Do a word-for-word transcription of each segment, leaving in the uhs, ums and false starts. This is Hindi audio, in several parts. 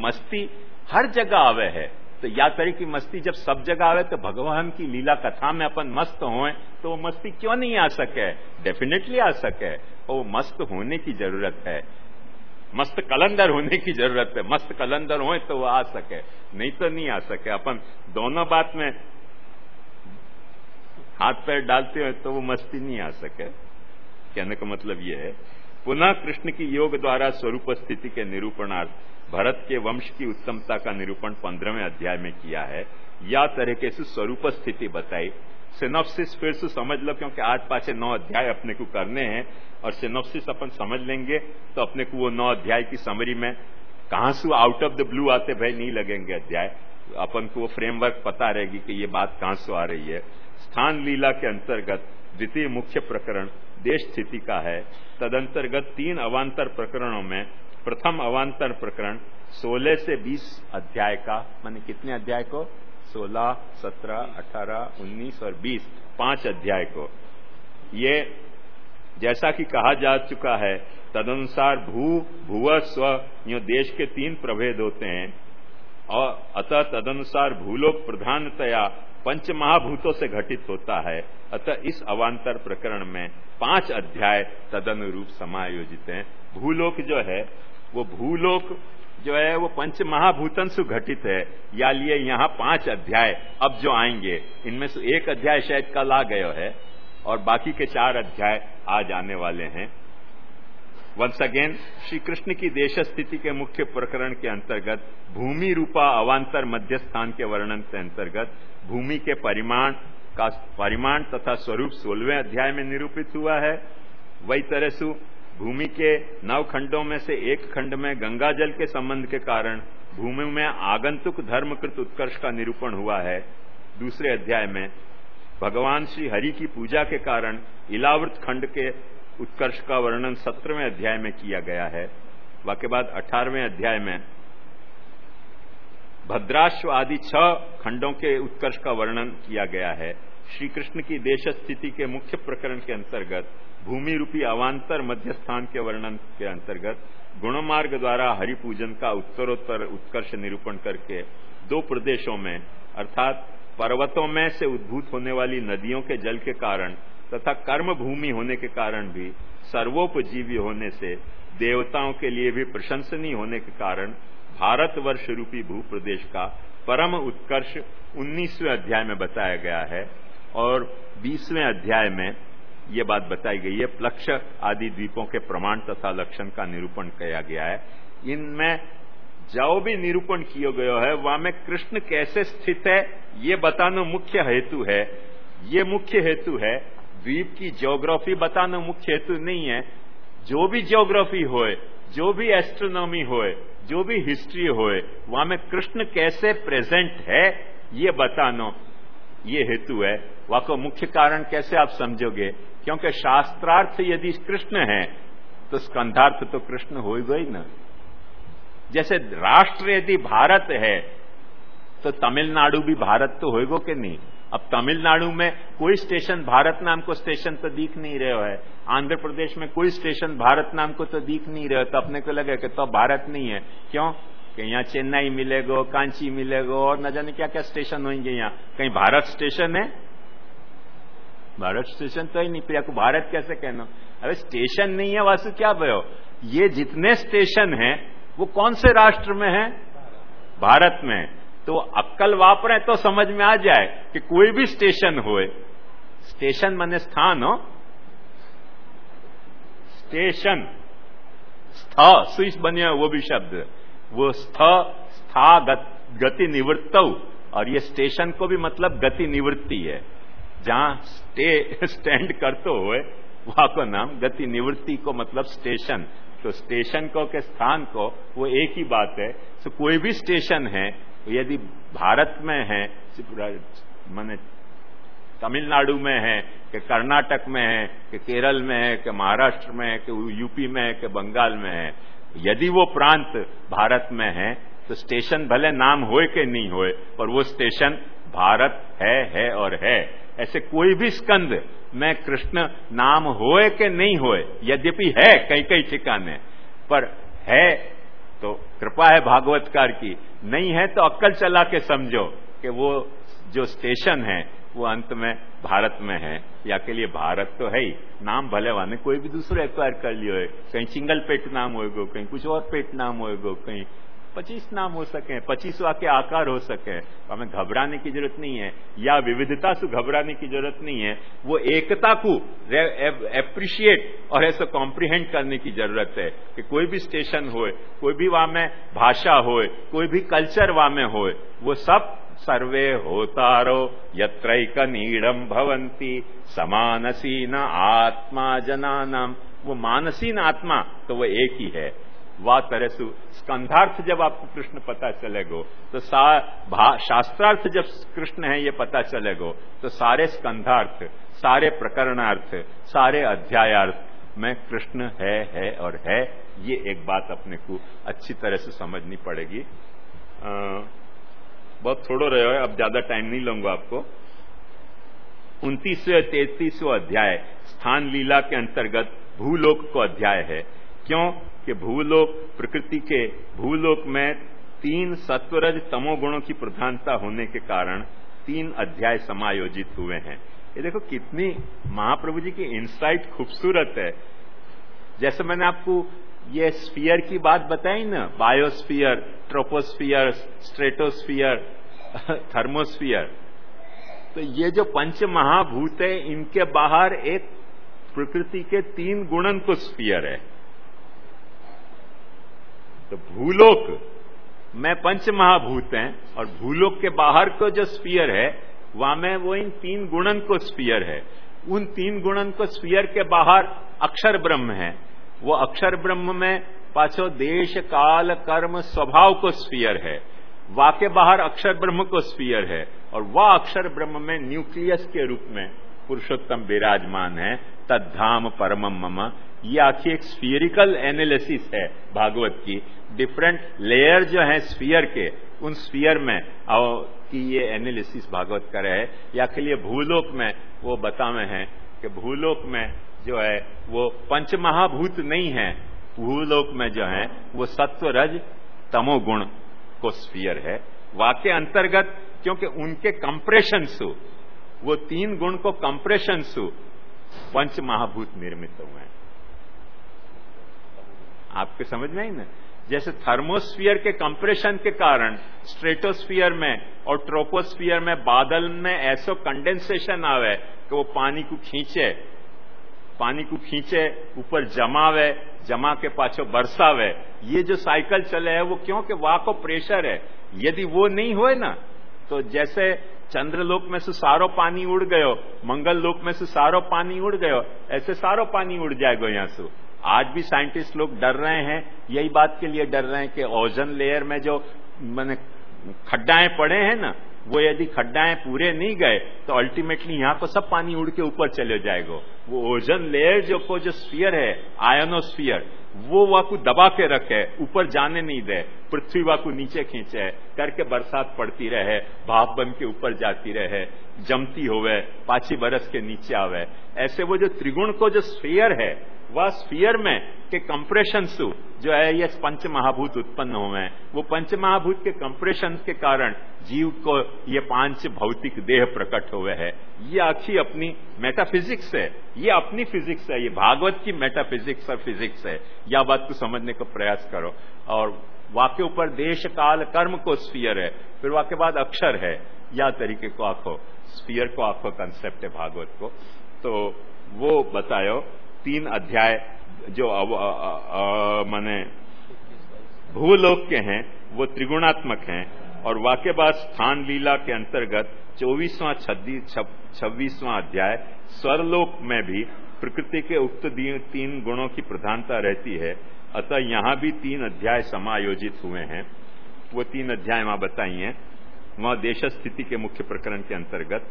मस्ती हर जगह आवे है, तो या तरह की मस्ती जब सब जगह आवे तो भगवान की लीला कथा में अपन मस्त होए तो वो मस्ती क्यों नहीं आ सके? डेफिनेटली आ सके। वो मस्त होने की जरूरत है, मस्त कलंदर होने की जरूरत है। मस्त कलंदर होए तो वो आ सके, नहीं तो नहीं आ सके। अपन दोनों बात में हाथ पैर डालते हो तो वो मस्ती नहीं आ सके। कहने का मतलब ये है, पुनः कृष्ण की योग द्वारा स्वरूप स्थिति के निरूपणार्थ भरत के वंश की उत्तमता का निरूपण पंद्रहवें अध्याय में किया है। या तरीके से स्वरूप स्थिति बताई। सिनॉप्सिस फिर से समझ लो, क्योंकि आठ पांच नौ अध्याय अपने को करने हैं और सिनॉप्सिस अपन समझ लेंगे तो अपने को वो नौ अध्याय की समरी में कहां से आउट ऑफ द ब्लू आते भाई नहीं लगेंगे अध्याय। अपन को वो फ्रेमवर्क पता रहेगी कि ये बात कहां से आ रही है। स्थान लीला के अंतर्गत द्वितीय मुख्य प्रकरण देश स्थिति का है। तदंतर्गत तीन अवान्तर प्रकरणों में प्रथम अवान्तर प्रकरण सोलह से बीस अध्याय का, माने कितने अध्याय को? सोलह, सत्रह, अठारह, उन्नीस और बीस, पांच अध्याय को। ये जैसा कि कहा जा चुका है, तदनुसार भू, भुव, स्व यो देश के तीन प्रभेद होते हैं और अतः तदनुसार भूलोक प्रधानतया पंच महाभूतों से घटित होता है। अतः इस अवान्तर प्रकरण में पांच अध्याय तदनुरूप समायोजित हैं। भूलोक जो है वो भूलोक जो है वो पंच महाभूतन से घटित है। या लिए यहाँ पांच अध्याय अब जो आएंगे इनमें से एक अध्याय शायद कल आ गया है और बाकी के चार अध्याय आज आने वाले हैं। वंस अगेन श्री कृष्ण की देश स्थिति के मुख्य प्रकरण के अंतर्गत भूमि रूपा अवान्तर मध्य स्थान के वर्णन के अंतर्गत भूमि के परिमाण का परिमाण तथा स्वरूप सोलहवें अध्याय में निरूपित हुआ है। वही तरह से भूमि के नौ खंडों में से एक खंड में गंगा जल के संबंध के कारण भूमि में आगंतुक धर्मकृत उत्कर्ष का निरूपण हुआ है। दूसरे अध्याय में भगवान श्री हरि की पूजा के कारण इलावृत खंड के उत्कर्ष का वर्णन सत्रहवें अध्याय में किया गया है। वाके बाद अठारहवें अध्याय में भद्राश्व आदि छह खंडों के उत्कर्ष का वर्णन किया गया है। श्री कृष्ण की देश स्थिति के मुख्य प्रकरण के अंतर्गत भूमि रूपी अवान्तर मध्य स्थान के वर्णन के अंतर्गत गुणमार्ग द्वारा हरि पूजन का उत्तरोत्तर उत्कर्ष निरूपण करके दो प्रदेशों में अर्थात पर्वतों में से उद्भूत होने वाली नदियों के जल के कारण तथा कर्म भूमि होने के कारण भी सर्वोपजीवी होने से देवताओं के लिए भी प्रशंसनीय होने के कारण भारतवर्ष रूपी भू प्रदेश का परम उत्कर्ष उन्नीसवें अध्याय में बताया गया है और बीसवें अध्याय में ये बात बताई गई है। प्लक्ष आदि द्वीपों के प्रमाण तथा लक्षण का निरूपण किया गया है। इनमें जो भी निरूपण किया गया है वहां में कृष्ण कैसे स्थित है ये बताना मुख्य हेतु है। ये मुख्य हेतु है। द्वीप की ज्योग्राफी बताना मुख्य हेतु नहीं है। जो भी ज्योग्राफी होए, जो भी एस्ट्रोनॉमी होए, जो भी हिस्ट्री होए, वहां में कृष्ण कैसे प्रेजेंट है ये बताना ये हेतु है। वहां को मुख्य कारण कैसे आप समझोगे? क्योंकि शास्त्रार्थ यदि कृष्ण है तो स्कंधार्थ तो कृष्ण होगा ही ना। जैसे राष्ट्र यदि भारत है तो तमिलनाडु भी भारत तो होएगा कि नहीं। अब तमिलनाडु में कोई स्टेशन भारत नाम को स्टेशन तो दिख नहीं रहा है। आंध्र प्रदेश में कोई स्टेशन भारत नाम को तो दिख नहीं रहा, तो अपने को लगे कि तो भारत नहीं है। क्यों कि यहाँ चेन्नई मिलेगा, कांची मिलेगा और न जाने क्या क्या स्टेशन होंगे। यहाँ कहीं भारत स्टेशन है? भारत स्टेशन तो ही नहीं, फिर आपको भारत कैसे कहना? अरे स्टेशन नहीं है, वास्तु क्या भयो? ये जितने स्टेशन हैं वो कौन से राष्ट्र में है? भारत में। तो अक्कल वापरे तो समझ में आ जाए कि कोई भी स्टेशन होए, स्टेशन माने स्थान हो, स्टेशन स्थ स्विच बने वो भी शब्द, वो स्थ स्था गत, गति निवृत्त, और ये स्टेशन को भी मतलब गति निवृत्ति है। जहां स्टे स्टैंड करते हुए वहां को नाम गति निवृत्ति को मतलब स्टेशन। तो स्टेशन को के स्थान को वो एक ही बात है। तो कोई भी स्टेशन है यदि भारत में है, माने तमिलनाडु में है कि कर्नाटक में है कि केरल में है कि महाराष्ट्र में है कि यूपी में है कि बंगाल में है, यदि वो प्रांत भारत में है तो स्टेशन भले नाम होए कि नहीं होए पर वो स्टेशन भारत है है और है। ऐसे कोई भी स्कंद में कृष्ण नाम होए कि नहीं होए, यद्यपि है कई कई ठिकाने पर है, तो कृपा है भागवतकार की, नहीं है तो अक्कल चला के समझो कि वो जो स्टेशन है वो अंत में भारत में है, या के लिए भारत तो है ही, नाम भले वाने कोई भी दूसरे एक्वायर कर लियो है, कहीं सिंगल पेट नाम होएगो, कहीं कुछ और पेट नाम होएगो, कहीं पच्चीस नाम हो सके, पच्चीसवा के आकार हो सके, तो हमें घबराने की जरूरत नहीं है, या विविधता से घबराने की जरूरत नहीं है, वो एकता को एप्रिशिएट और ऐसा कॉम्प्रिहेंड करने की जरूरत है कि कोई भी स्टेशन होए, कोई भी वहां में भाषा होए, कोई भी कल्चर वहां में होए, वो सब सर्वे होतारो यत्रैक नीडम भवंती समानसीन आत्मा जनानाम, वो मानसीन आत्मा तो वो एक ही है। वा तरसु स्कंधार्थ जब आपको कृष्ण पता चलेगो तो सा शास्त्रार्थ जब कृष्ण है ये पता चलेगो तो सारे स्कंधार्थ, सारे प्रकरणार्थ, सारे अध्यायार्थ में कृष्ण है है और है, ये एक बात अपने को अच्छी तरह से समझनी पड़ेगी। आ, बहुत थोड़ो रहे हो, अब ज्यादा टाइम नहीं लूंगा आपको। उनतीसवें तैतीसवें अध्याय स्थान लीला के अंतर्गत भूलोक को अध्याय है। क्यों कि भूलोक प्रकृति के भूलोक में तीन सत्वरज तमोगुणों की प्रधानता होने के कारण तीन अध्याय समायोजित हुए हैं। ये देखो कितनी महाप्रभु जी की इंसाइट खूबसूरत है। जैसे मैंने आपको ये स्फीयर की बात बताई ना, बायोस्फीयर, ट्रोपोस्फीयर, स्ट्रेटोस्फीयर, थर्मोस्फीयर, तो ये जो पंच महाभूत है इनके बाहर एक प्रकृति के तीन गुणन को स्फीयर है। तो भूलोक में पंच महाभूत हैं और भूलोक के बाहर को जो स्फीयर है वहां में वो इन तीन गुणन को स्फीयर है। उन तीन गुणन को स्फीयर के बाहर अक्षर ब्रह्म है, वो अक्षर ब्रह्म में पाछो देश काल कर्म स्वभाव को स्फीयर है। वा के बाहर अक्षर ब्रह्म को स्फीयर है और वह अक्षर ब्रह्म में न्यूक्लियस के रूप में पुरुषोत्तम विराजमान है। तद्धाम परमम मम, ये आखिर एक स्फीयरिकल एनालिसिस है भागवत की। डिफरेंट लेयर जो है स्फीयर के, उन स्फीयर में और कि ये एनालिसिस भागवत कर है। या के लिए भूलोक में वो बतावे हैं कि भूलोक में जो है वो पंच महाभूत नहीं है, भूलोक में जो है वो सत्व रज तमोगुण को स्फीयर है। वाक्य अंतर्गत क्योंकि उनके कंप्रेशन सु, वो तीन गुण को कंप्रेशन सु पंच महाभूत निर्मित हुए हैं। आपके समझ में ही ना, जैसे थर्मोस्फीयर के कंप्रेशन के कारण स्ट्रेटोस्फीयर में और ट्रोपोस्फीयर में बादल में ऐसो कंडेंसेशन आवे कि वो पानी को खींचे, पानी को खींचे ऊपर जमावे, जमा के पाछो बरसावे, ये जो साइकिल चले है वो क्यों कि वहां को प्रेशर है। यदि वो नहीं होए ना तो जैसे चंद्रलोक में से सारो पानी उड़ गयो, मंगल लोक में से सारो पानी उड़ गयो, ऐसे सारो पानी उड़ जाएगा यहां से। आज भी साइंटिस्ट लोग डर रहे हैं, यही बात के लिए डर रहे हैं कि ओजोन लेयर में जो मैंने खड्डाएं पड़े हैं ना, वो यदि खड्डाएं पूरे नहीं गए तो अल्टीमेटली यहां को सब पानी उड़ के ऊपर चले जाएगा। वो ओजोन लेयर जो को जो स्फीयर है, आयनोस्फीयर, वो वहां को दबा के रखे, ऊपर जाने नहीं दे, पृथ्वी वहां को नीचे खींचे करके बरसात पड़ती रहे, भाप बन के ऊपर जाती रहे, जमती होवे, पांची बरस के नीचे आवे। ऐसे वो जो त्रिगुण को जो स्फीयर है, वह स्फीयर में के कंप्रेशन सु जो है ये पंच महाभूत उत्पन्न हुए, वो पंच महाभूत के कंप्रेशन के कारण जीव को ये पांच भौतिक देह प्रकट हुए है। ये आखी अपनी मेटाफिजिक्स है, ये अपनी फिजिक्स है, ये भागवत की मेटाफिजिक्स और फिजिक्स है। यह बात को समझने का प्रयास करो। और वाक्य ऊपर देश काल कर्म को स्फीयर है, फिर वाक्य बाद अक्षर है, या तरीके को आखो स्फीयर को आखो कंसेप्ट है भागवत को। तो वो बतायो तीन अध्याय जो माने भूलोक के हैं वो त्रिगुणात्मक हैं, और वाक्य बाद स्थान लीला के अंतर्गत चौबीसवां छब्बीसवां अध्याय स्वरलोक में भी प्रकृति के उक्त तीन गुणों की प्रधानता रहती है। अतः यहां भी तीन अध्याय समायोजित हुए हैं। वो तीन अध्याय वहां बताई हैं, वहां देश स्थिति के मुख्य प्रकरण के अंतर्गत।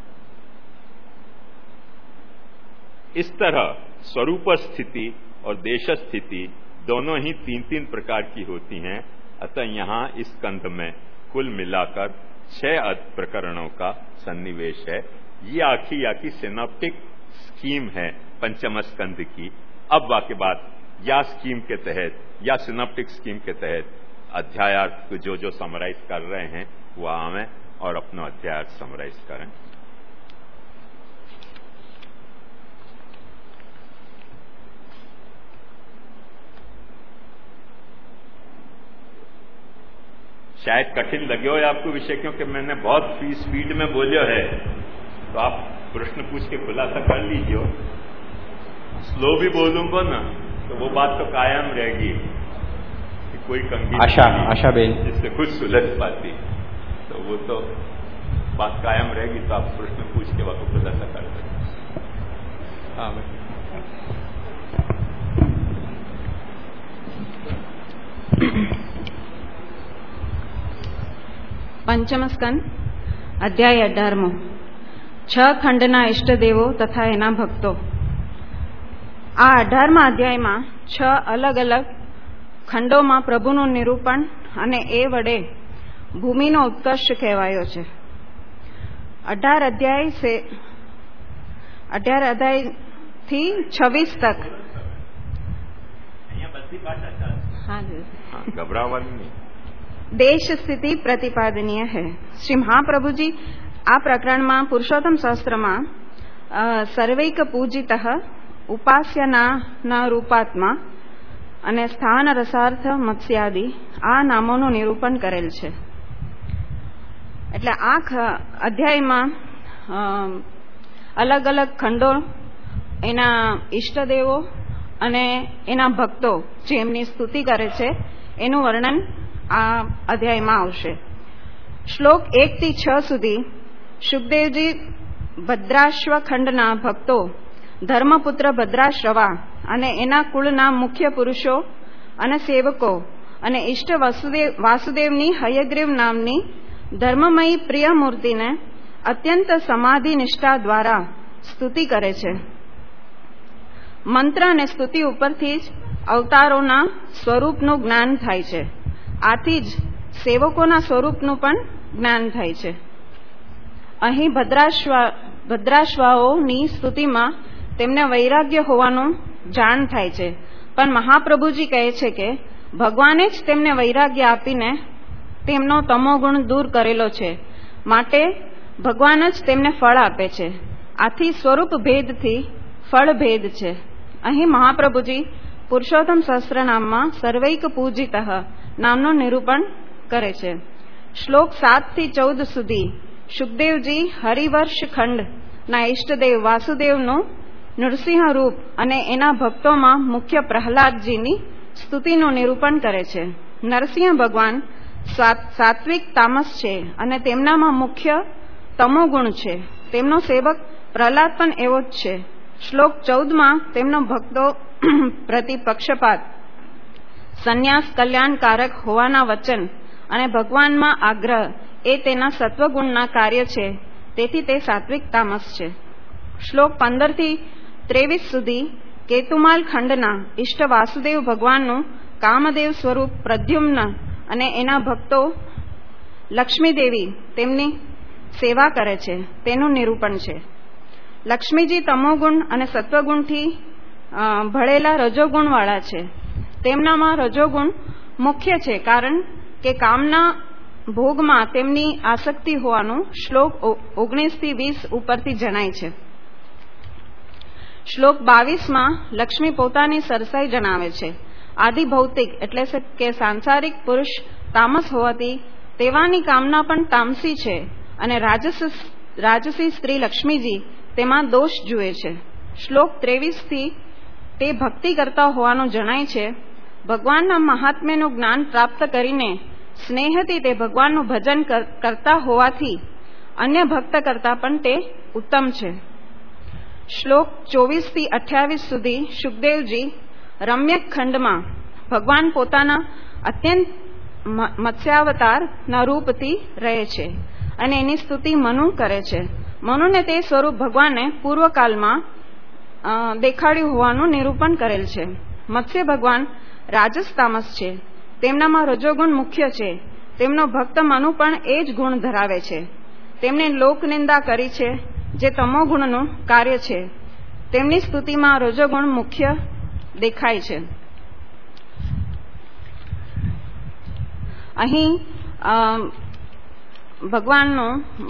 इस तरह स्वरूप स्थिति और देश स्थिति दोनों ही तीन तीन प्रकार की होती हैं। अतः यहां इस स्कंध में कुल मिलाकर छह प्रकरणों का सन्निवेश है। ये आखी आखी सिनॉप्टिक स्कीम है पंचम स्कंध की। अब वाक्य बात या स्कीम के तहत या सिनॉप्टिक स्कीम के तहत अध्यायार्थ जो जो समराइज कर रहे हैं वो आवें और अपना अध्यायार्थ समराइज करें। शायद कठिन लगे हो आपको विषय, क्योंकि मैंने बहुत स्पीड में बोलियो है, तो आप प्रश्न पूछ के खुलासा कर लीजिए। स्लो भी बोलूंगा ना तो वो बात तो कायम रहेगी कि कोई कंगी आशा आशा बेन जिससे खुद सुलझ पाती, तो वो तो बात कायम रहेगी। तो आप प्रश्न पूछ के वक्त खुलासा कर सकते। हाँ पंचम स्कंद अध्याय अठारमो छ खंडना इष्टदेवो तथा एना भक्तो। आ अठारमा अध्यायमां छ अलग अलग खंडोमां प्रभुનું નિરૂપણ અને એ વડે ભૂમિનો ઉત્કર્ષ કહેવાયો છે। અઢાર અધ્યાય से અઢાર અધ્યાય થી છવ્વીસ तक हाँ घबरावनी देश स्थिति प्रतिपादनीय है। श्री महाप्रभु जी आ प्रकरण में पुरुषोत्तम शास्त्र में सर्वैक पूजित उपास्यना रूपात्मा अने स्थान रसार्थ मत्स्यादि आ नामों निरूपण करेल छे। एटले आ अध्याय में अलग अलग खंडो एना इष्टदेवो अने एना भक्तो जे एमनी स्तुति करे छे एनु वर्णन आ अध्याय में आवशे। श्लोक एक थी छ सुधी सुखदेवजी भद्राश्व खंडना भक्तो धर्मपुत्र भद्राश्रवा अने एना कुलना मुख्य पुरुषो अने सेवको अने इष्ट वासुदेव वासुदेवनी हयग्रीव नामनी धर्ममयी प्रिय मूर्ति ने अत्यंत समाधि निष्ठा द्वारा स्तुति करे छे। मंत्र अने स्तुति उपरथी ज अवतारोना स्वरूपनुं ज्ञान थाय छे। आथी ज सेवकोना स्वरूपनुं पण ज्ञान थाय छे। અહીં ભદ્રાશ્વા ભદ્રાશ્વાઓની સ્તુતિમાં તેમને વૈરાગ્ય હોવાનું જાણ થાય છે, પણ મહાપ્રભુજી કહે છે કે ભગવાને જ તેમને વૈરાગ્ય આપીને તેમનો તમોગુણ દૂર કરેલો છે, માટે ભગવાન જ તેમને ફળ આપે છે। આથી સ્વરૂપ ભેદથી ફળ ભેદ છે। અહીં મહાપ્રભુજી પુરુષોત્તમ સહસ્રનામમાં સર્વૈક પૂજિત નામનું નિરૂપણ કરે છે। શ્લોક સાત થી ચૌદ સુધી સુખદેવજી હરિવર્ષ ખંડ ના ઇષ્ટદેવ વાસુદેવનું નૃસિંહ રૂપ અને એના ભક્તોમાં મુખ્ય પ્રહલાદજીની સ્તુતિનું નિરૂપણ કરે છે। નરસિંહ ભગવાન સાત્વિક તામસ છે અને તેમનામાં મુખ્ય તમોગુણ છે। તેમનો સેવક પ્રહલાદ પણ એવો જ છે। શ્લોક ચૌદ માં તેમનો ભક્તો પ્રતિ પક્ષપાત, સંન્યાસ કલ્યાણકારક હોવાના વચન અને ભગવાનમાં આગ્રહ એ તેના સત્વગુણના કાર્ય છે, તેથી તે સાત્વિક તામસ છે। શ્લોક પંદર થી ત્રેવીસ સુધી કેતુમાલ ખંડના ઇષ્ટ વાસુદેવ ભગવાનનું કામદેવ સ્વરૂપ પ્રદ્યુમ્ન અને એના ભક્તો લક્ષ્મીદેવી તેમની સેવા કરે છે તેનું નિરૂપણ છે। લક્ષ્મીજી તમોગુણ અને સત્વગુણથી ભળેલા રજોગુણવાળા છે। તેમનામાં રજોગુણ મુખ્ય છે, કારણ કે કામના ભોગમાં તેમની આસક્તિ હોવાનું શ્લોક ઓગણીસ થી વીસ ઉપરથી જણાય છે। શ્લોક બાવીસ માં લક્ષ્મી પોતાની સરસાઈ જણાવે છે। આદિ ભૌતિક એટલે કે સાંસારિક પુરુષ તામસ હોવાથી તેવાની કામના પણ તામસી છે અને રાજસી સ્ત્રી લક્ષ્મીજી તેમાં દોષ જુએ છે। શ્લોક ત્રેવીસ થી તે ભક્તિ કરતા હોવાનું જણાય છે। ભગવાનના મહાત્મ્યનું જ્ઞાન પ્રાપ્ત કરીને સ્નેહથી તે ભગવાનનું ભજન કરતા હોવાથી અન્ય ભક્ત કરતા પણ તે ઉત્તમ છે। શ્લોક ચોવીસ થી અઠ્યાવીસ સુધી સુખદેવજી રમ્યક ખંડમાં ભગવાન પોતાના અત્યંત મત્સ્યાવતારના રૂપથી રહે છે અને એની સ્તુતિ મનુ કરે છે। મનુને તે સ્વરૂપ ભગવાને પૂર્વકાલમાં દેખાડ્યું હોવાનું નિરૂપણ કરેલ છે। મત્સ્ય ભગવાન રાજસ તામસ છે, તેમનામાં રજોગુણ મુખ્ય છે। તેમનો ભક્ત મનુ પણ એ જ ગુણ ધરાવે છે। તેમણે લોકનિંદા કરી છે, જે તમોગુણનું કાર્ય છે। તેમની સ્તુતિમાં રજોગુણ મુખ્ય દેખાય છે। અહીં ભગવાનનો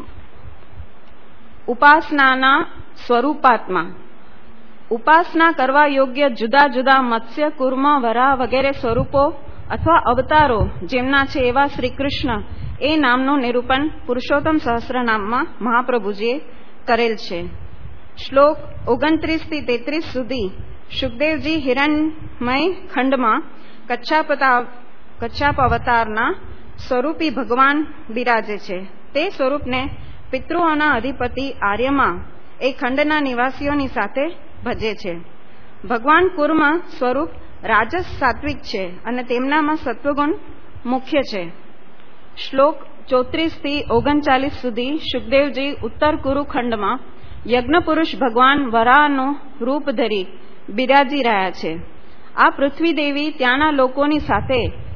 ઉપાસનાના સ્વરૂપાત્મા ઉપાસના કરવા યોગ્ય જુદા જુદા મત્સ્ય, કુર્મ, વરાહ વગેરે સ્વરૂપો અથવા અવતારો જેમના છે એવા શ્રી કૃષ્ણ એ નામનું નિરૂપણ પુરુષોત્તમ સહસ્રનામમાં મહાપ્રભુજીએ કરેલ છે. શ્લોક ઓગણત્રીસ થી તેત્રીસ સુધી સુખદેવજી હિરણ્મય ખંડમાં કચ્છાપ અવતારના સ્વરૂપી ભગવાન બિરાજે છે. તે સ્વરૂપને પિતૃઓના અધિપતિ આર્યમાં એ ખંડના નિવાસીઓની સાથે ભજે છે. ભગવાન કુર્મ સ્વરૂપ રાજસ સાત્વિક છે અને તેમનામાં સત્વગુણ મુખ્ય છે. શ્લોક ચોત્રીસ થી ઓગણચાલીસ સુધી સુખદેવજી ઉત્તર કુરુ ખંડમાં યજ્ઞપુરુષ ભગવાન વરાહનું રૂપ ધરી બિરાજી રહ્યા છે. આ પૃથ્વી દેવી ત્યાંના લોકોની સાથે